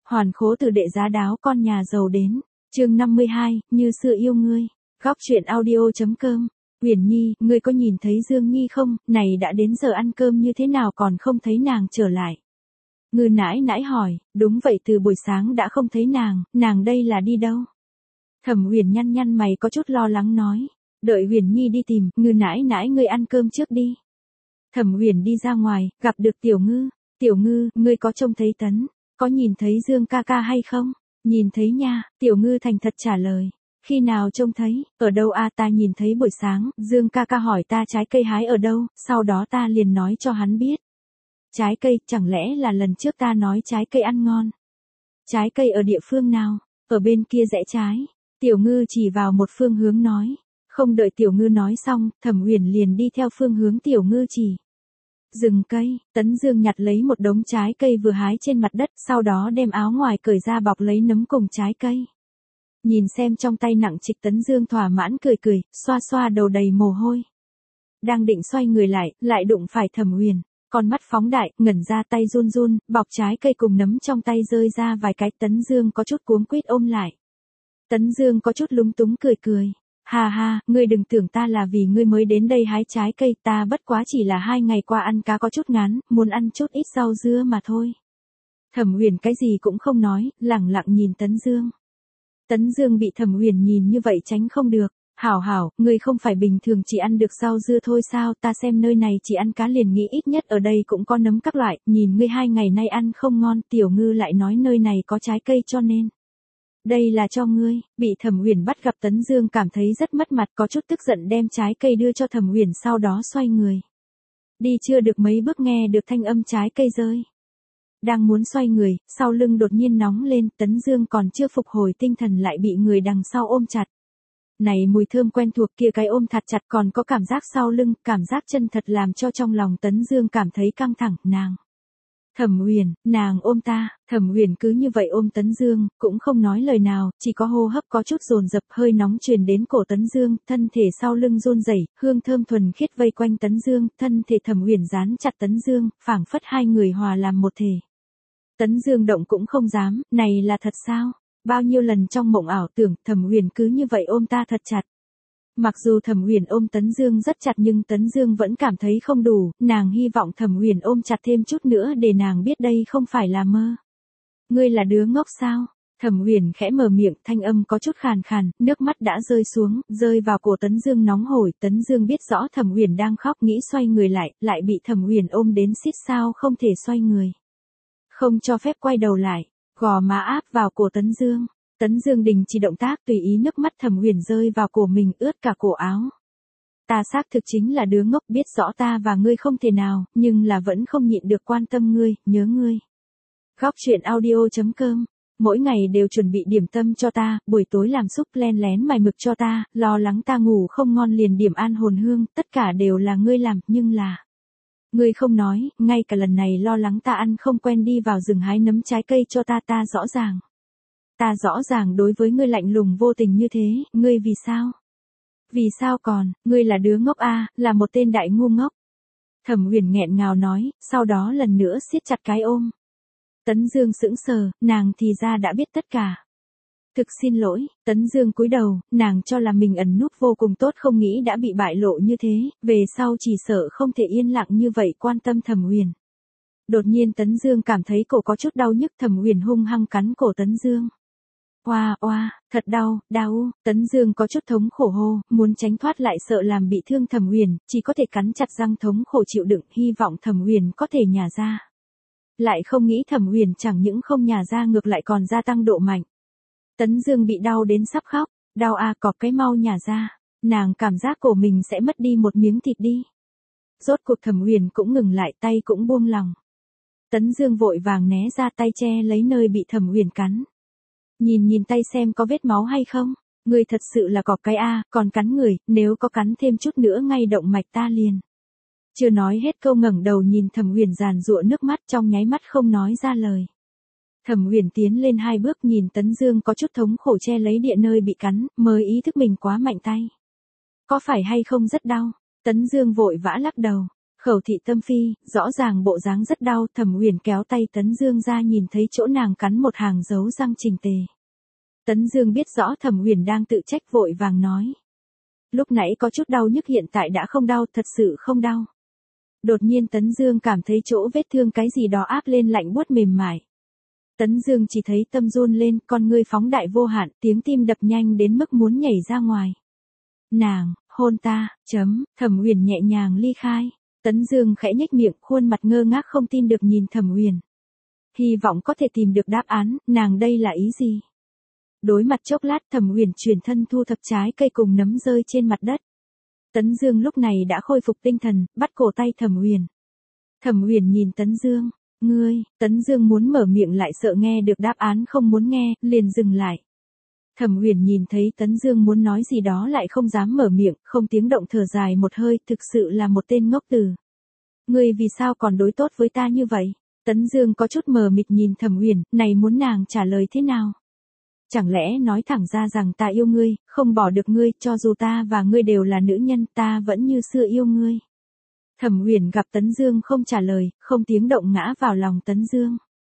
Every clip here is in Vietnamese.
Hoàn khố từ đệ giá đáo con nhà giàu đến. Chương 52, như xưa yêu ngươi. Góc truyện audio.com. Uyển Nhi, ngươi có nhìn thấy Dương Nhi không? Này đã đến giờ ăn cơm như thế nào còn không thấy nàng trở lại? Ngư nãi nãi hỏi. Đúng vậy, từ buổi sáng đã không thấy nàng đây là đi đâu? Thẩm Uyển nhăn nhăn mày có chút lo lắng nói. Đợi Uyển Nhi đi tìm, Ngư nãi nãi ngươi ăn cơm trước đi. Thẩm Uyển đi ra ngoài, gặp được Tiểu Ngư. Tiểu Ngư, ngươi có trông thấy Tấn? Có nhìn thấy Dương ca ca hay không? Nhìn thấy nha, Tiểu Ngư thành thật trả lời. Khi nào trông thấy, ở đâu a? Ta nhìn thấy buổi sáng, Dương ca ca hỏi ta trái cây hái ở đâu, sau đó ta liền nói cho hắn biết. Trái cây, chẳng lẽ là lần trước ta nói trái cây ăn ngon? Trái cây ở địa phương nào? Ở bên kia rẽ trái. Tiểu Ngư chỉ vào một phương hướng nói. Không đợi Tiểu Ngư nói xong, Thẩm Uyển liền đi theo phương hướng Tiểu Ngư chỉ. Rừng cây, Tấn Dương nhặt lấy một đống trái cây vừa hái trên mặt đất, sau đó đem áo ngoài cởi ra bọc lấy nấm cùng trái cây. Nhìn xem trong tay nặng trịch, Tấn Dương thỏa mãn cười, xoa xoa đầu đầy mồ hôi. Đang định xoay người lại đụng phải Thẩm Uyển, con mắt phóng đại, ngẩn ra tay run run, bọc trái cây cùng nấm trong tay rơi ra vài cái. Tấn Dương có chút cuống quýt ôm lại. Tấn Dương có chút lúng túng cười. Ha ha, ngươi đừng tưởng ta là vì ngươi mới đến đây hái trái cây, ta bất quá chỉ là 2 ngày qua ăn cá có chút ngán, muốn ăn chút ít rau dưa mà thôi. Thẩm Uyển cái gì cũng không nói, lẳng lặng nhìn Tấn Dương. Tấn Dương bị Thẩm Uyển nhìn như vậy tránh không được. Hảo, ngươi không phải bình thường chỉ ăn được rau dưa thôi sao? Ta xem nơi này chỉ ăn cá liền nghĩ ít nhất ở đây cũng có nấm các loại, nhìn ngươi 2 ngày nay ăn không ngon. Tiểu Ngư lại nói nơi này có trái cây cho nên. Đây là cho ngươi. Bị Thẩm Uyển bắt gặp, Tấn Dương cảm thấy rất mất mặt, có chút tức giận đem trái cây đưa cho Thẩm Uyển, sau đó xoay người. Đi chưa được mấy bước nghe được thanh âm trái cây rơi. Đang muốn xoay người, sau lưng đột nhiên nóng lên, Tấn Dương còn chưa phục hồi tinh thần lại bị người đằng sau ôm chặt. Này mùi thơm quen thuộc kia, cái ôm thật chặt còn có cảm giác sau lưng, cảm giác chân thật làm cho trong lòng Tấn Dương cảm thấy căng thẳng. Nàng. Thẩm Uyển, nàng ôm ta. Thẩm Uyển cứ như vậy ôm Tấn Dương, cũng không nói lời nào, chỉ có hô hấp có chút dồn dập, hơi nóng truyền đến cổ Tấn Dương, thân thể sau lưng run rẩy, hương thơm thuần khiết vây quanh Tấn Dương, thân thể Thẩm Uyển dán chặt Tấn Dương, phảng phất hai người hòa làm một thể. Tấn Dương động cũng không dám, này là thật sao? Bao nhiêu lần trong mộng ảo tưởng, Thẩm Uyển cứ như vậy ôm ta thật chặt. Mặc dù Thẩm Uyển ôm Tấn Dương rất chặt nhưng Tấn Dương vẫn cảm thấy không đủ, nàng hy vọng Thẩm Uyển ôm chặt thêm chút nữa để nàng biết đây không phải là mơ. Ngươi là đứa ngốc sao? Thẩm Uyển khẽ mở miệng, thanh âm có chút khàn, nước mắt đã rơi xuống, rơi vào cổ Tấn Dương nóng hổi. Tấn Dương biết rõ Thẩm Uyển đang khóc, nghĩ xoay người lại bị Thẩm Uyển ôm đến xít sao không thể xoay người. Không cho phép quay đầu lại, gò má áp vào cổ Tấn Dương. Tấn Dương đình chỉ động tác, tùy ý nước mắt Thẩm Uyển rơi vào cổ mình, ướt cả cổ áo. Ta xác thực chính là đứa ngốc, biết rõ ta và ngươi không thể nào, nhưng là vẫn không nhịn được quan tâm ngươi, nhớ ngươi. Góc truyện audio.com. Mỗi ngày đều chuẩn bị điểm tâm cho ta, buổi tối làm súp len lén mài mực cho ta, lo lắng ta ngủ không ngon liền điểm an hồn hương, tất cả đều là ngươi làm, nhưng là. Ngươi không nói, ngay cả lần này lo lắng ta ăn không quen đi vào rừng hái nấm trái cây cho ta rõ ràng. Ta rõ ràng đối với ngươi lạnh lùng vô tình như thế, ngươi vì sao? Vì sao còn, ngươi là đứa ngốc a, là một tên đại ngu ngốc. Thẩm Uyển nghẹn ngào nói, sau đó lần nữa siết chặt cái ôm. Tấn Dương sững sờ, nàng thì ra đã biết tất cả. Thực xin lỗi. Tấn Dương cúi đầu, nàng cho là mình ẩn núp vô cùng tốt, không nghĩ đã bị bại lộ như thế, về sau chỉ sợ không thể yên lặng như vậy quan tâm Thẩm Uyển. Đột nhiên Tấn Dương cảm thấy cổ có chút đau nhức, Thẩm Uyển hung hăng cắn cổ Tấn Dương. Oa, thật đau. Tấn Dương có chút thống khổ hô, muốn tránh thoát lại sợ làm bị thương Thẩm Uyển, chỉ có thể cắn chặt răng thống khổ chịu đựng, hy vọng Thẩm Uyển có thể nhả ra. Lại không nghĩ Thẩm Uyển chẳng những không nhả ra ngược lại còn gia tăng độ mạnh. Tấn Dương bị đau đến sắp khóc, đau a, cọp cái mau nhả ra. Nàng cảm giác cổ mình sẽ mất đi một miếng thịt đi. Rốt cuộc Thẩm Uyển cũng ngừng lại, tay cũng buông lòng. Tấn Dương vội vàng né ra tay che lấy nơi bị Thẩm Uyển cắn. Nhìn tay xem có vết máu hay không, ngươi thật sự là cọp cái a, còn cắn người, nếu có cắn thêm chút nữa ngay động mạch ta liền. Chưa nói hết câu ngẩng đầu nhìn Thẩm Uyển giàn giụa nước mắt, trong nháy mắt không nói ra lời. Thẩm Uyển tiến lên 2 bước nhìn Tấn Dương có chút thống khổ che lấy địa nơi bị cắn, mới ý thức mình quá mạnh tay. Có phải hay không rất đau? Tấn Dương vội vã lắc đầu. Khẩu thị tâm phi, rõ ràng bộ dáng rất đau, Thẩm Uyển kéo tay Tấn Dương ra nhìn thấy chỗ nàng cắn một hàng dấu răng chỉnh tề. Tấn Dương biết rõ Thẩm Uyển đang tự trách vội vàng nói. Lúc nãy có chút đau nhức hiện tại đã không đau, thật sự không đau. Đột nhiên Tấn Dương cảm thấy chỗ vết thương cái gì đó áp lên lạnh buốt mềm mại. Tấn Dương chỉ thấy tâm run lên, con ngươi phóng đại vô hạn, tiếng tim đập nhanh đến mức muốn nhảy ra ngoài. Nàng, hôn ta, Thẩm Uyển nhẹ nhàng ly khai. Tấn Dương khẽ nhếch miệng, khuôn mặt ngơ ngác không tin được nhìn Thẩm Uyển. Hy vọng có thể tìm được đáp án, nàng đây là ý gì? Đối mặt chốc lát, Thẩm Uyển chuyển thân thu thập trái cây cùng nấm rơi trên mặt đất. Tấn Dương lúc này đã khôi phục tinh thần, bắt cổ tay Thẩm Uyển. Thẩm Uyển nhìn Tấn Dương, ngươi, Tấn Dương muốn mở miệng lại sợ nghe được đáp án không muốn nghe, liền dừng lại. Thẩm Uyển nhìn thấy Tấn Dương muốn nói gì đó lại không dám mở miệng, không tiếng động thở dài một hơi, thực sự là một tên ngốc tử. Ngươi vì sao còn đối tốt với ta như vậy? Tấn Dương có chút mờ mịt nhìn Thẩm Uyển, này muốn nàng trả lời thế nào? Chẳng lẽ nói thẳng ra rằng ta yêu ngươi, không bỏ được ngươi, cho dù ta và ngươi đều là nữ nhân, ta vẫn như xưa yêu ngươi. Thẩm Uyển gặp Tấn Dương không trả lời, không tiếng động ngã vào lòng Tấn Dương.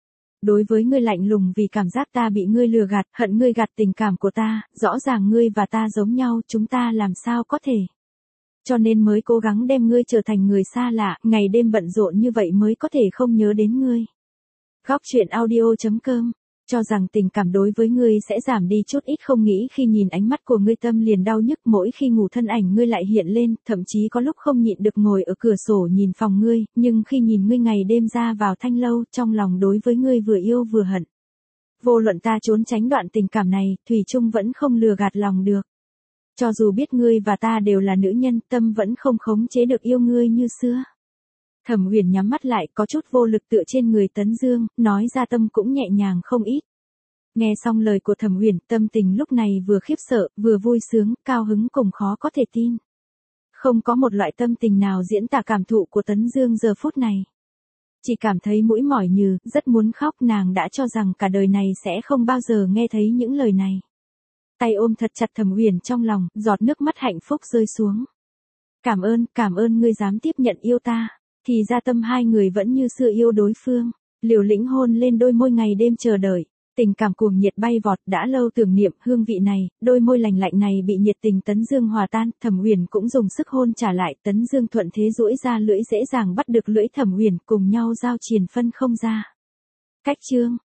Đối với ngươi lạnh lùng vì cảm giác ta bị ngươi lừa gạt, hận ngươi gạt tình cảm của ta, rõ ràng ngươi và ta giống nhau, chúng ta làm sao có thể. Cho nên mới cố gắng đem ngươi trở thành người xa lạ, ngày đêm bận rộn như vậy mới có thể không nhớ đến ngươi. Góc truyện audio.com cho rằng tình cảm đối với ngươi sẽ giảm đi chút ít, không nghĩ khi nhìn ánh mắt của ngươi tâm liền đau nhức, mỗi khi ngủ thân ảnh ngươi lại hiện lên, thậm chí có lúc không nhịn được ngồi ở cửa sổ nhìn phòng ngươi, nhưng khi nhìn ngươi ngày đêm ra vào thanh lâu, trong lòng đối với ngươi vừa yêu vừa hận. Vô luận ta trốn tránh đoạn tình cảm này, thủy chung vẫn không lừa gạt lòng được. Cho dù biết ngươi và ta đều là nữ nhân, tâm vẫn không khống chế được yêu ngươi như xưa. Thẩm Uyển nhắm mắt lại, có chút vô lực tựa trên người Tấn Dương, nói ra tâm cũng nhẹ nhàng không ít. Nghe xong lời của Thẩm Uyển, tâm tình lúc này vừa khiếp sợ, vừa vui sướng, cao hứng cùng khó có thể tin. Không có một loại tâm tình nào diễn tả cảm thụ của Tấn Dương giờ phút này. Chỉ cảm thấy mũi mỏi nhừ, rất muốn khóc, nàng đã cho rằng cả đời này sẽ không bao giờ nghe thấy những lời này. Tay ôm thật chặt Thẩm Uyển trong lòng, giọt nước mắt hạnh phúc rơi xuống. Cảm ơn ngươi dám tiếp nhận yêu ta. Thì ra tâm hai người vẫn như xưa yêu đối phương, liều lĩnh hôn lên đôi môi ngày đêm chờ đợi, tình cảm cuồng nhiệt bay vọt, đã lâu tưởng niệm hương vị này, đôi môi lành lạnh này bị nhiệt tình Tấn Dương hòa tan, Thẩm Uyển cũng dùng sức hôn trả lại, Tấn Dương thuận thế duỗi ra lưỡi dễ dàng bắt được lưỡi Thẩm Uyển, cùng nhau giao triền phân không ra. Cách chương